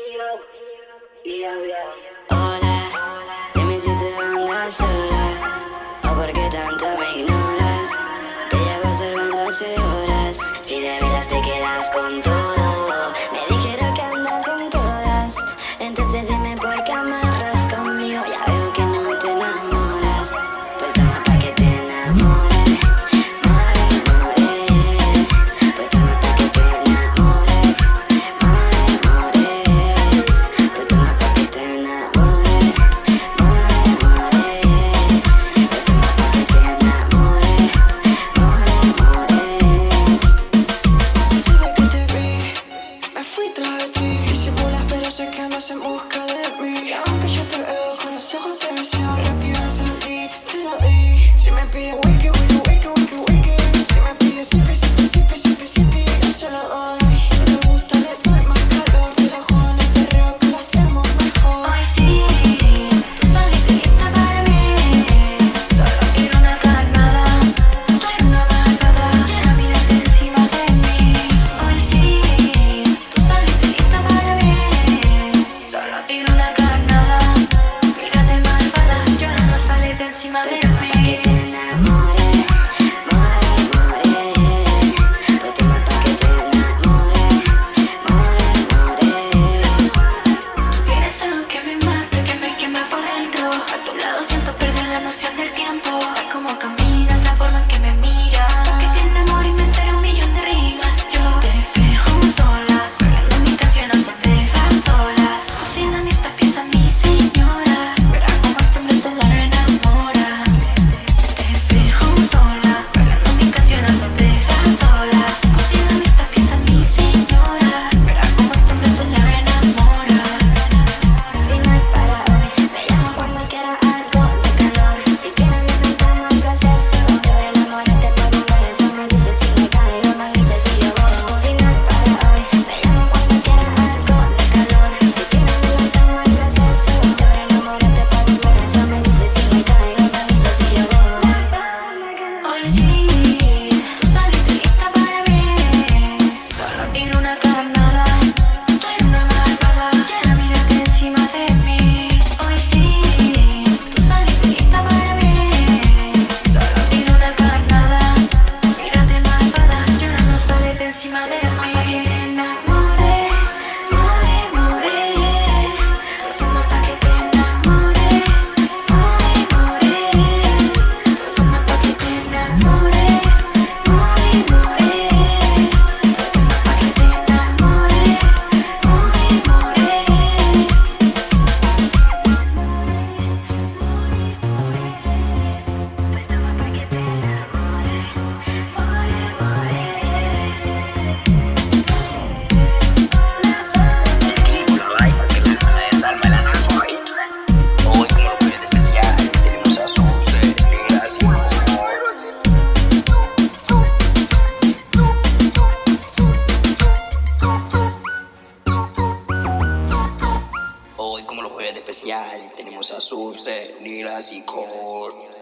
Hola, dime si te andas sola o por qué tanto me ignoras. Te llevo observando hace horas. Si de veras te quedas con todo, me dijeron que andas en todas. Entonces dime por qué amarras conmigo. Ya veo que no te enamoras. Pues toma pa' que te enamore, more, more. Pues toma pa' que te enamore, more, more. Pues toma pa' que te enamore, more, more. Pues toma pa' que te enamore, more, more. Desde que te vi, me fui tras de ti. Disimulas pero sé que andas en busca de mí. Y aunque yo te veo con los ojos te deseo, rápido salí, te lo di. Si me pides wiki, wiki, wiki, wiki, wiki. Si me pides sipi, sipi, sipi, sipi, sipi, yo se lo doy. Si te gusta le doy más calor. Te la juego en el perreo que lo hacemos mejor. Hoy sí, tú saliste lista para mí. Solo quiero una carnada. Tú eres una malvada. Quiero mirarte encima de mí. Hoy sí, tú saliste lista para mí. Solo quiero una carnada. Mírate malvada. Llorando sales de encima de mí. Que te enamore, more, more. Pues toma pa' que te enamore, more, more. Tú tienes algo que me mata, que me quema por dentro. A tu lado siento perder la noción del tiempo. Está como caminas, la forma en que me miras. Que tiene amor y me entero un millón de rimas. Yo te fijo sola, bailando mi canción al son de las olas. Cocíname esta pieza, mi señora. Verá cómo este hombre te la enamora. Te fijo sola, bailando mi canción al son de las olas. Cocíname esta pieza, mi señora. Verá cómo este hombre te la enamora. Si no es para hoy, me llamo cuando quiera algo de calor. Si quieres le inventamos el proceso de enamorarte por un beso. Me dices si me caigo, me dices si yo voy. Si no es para hoy, me llamo cuando quiera algo de calor. Si quieres le inventamos el proceso de enamorarte por un beso. Me dices si me caigo, me dices si yo voy. Hoy sí, tú saliste lista para mí. Solo quiero una carnada. Tú eres una malvada. Quiero mirarte encima de mí. Hoy sí, tú saliste lista para mí. Solo quiero una carnada. Mírate malvada. Llorando sales de encima de mí. Enamore, more, more. Pues toma pa' que te enamore, more, more. Pues toma pa' que te enamore, more, more. Pues toma pa' que te enamore, more, more. Pues toma pa' que te Hoy como lo puedes especial tenemos a Suce, Negras y Hoy como lo jueves de especial tenemos a Suce, Negras y Core.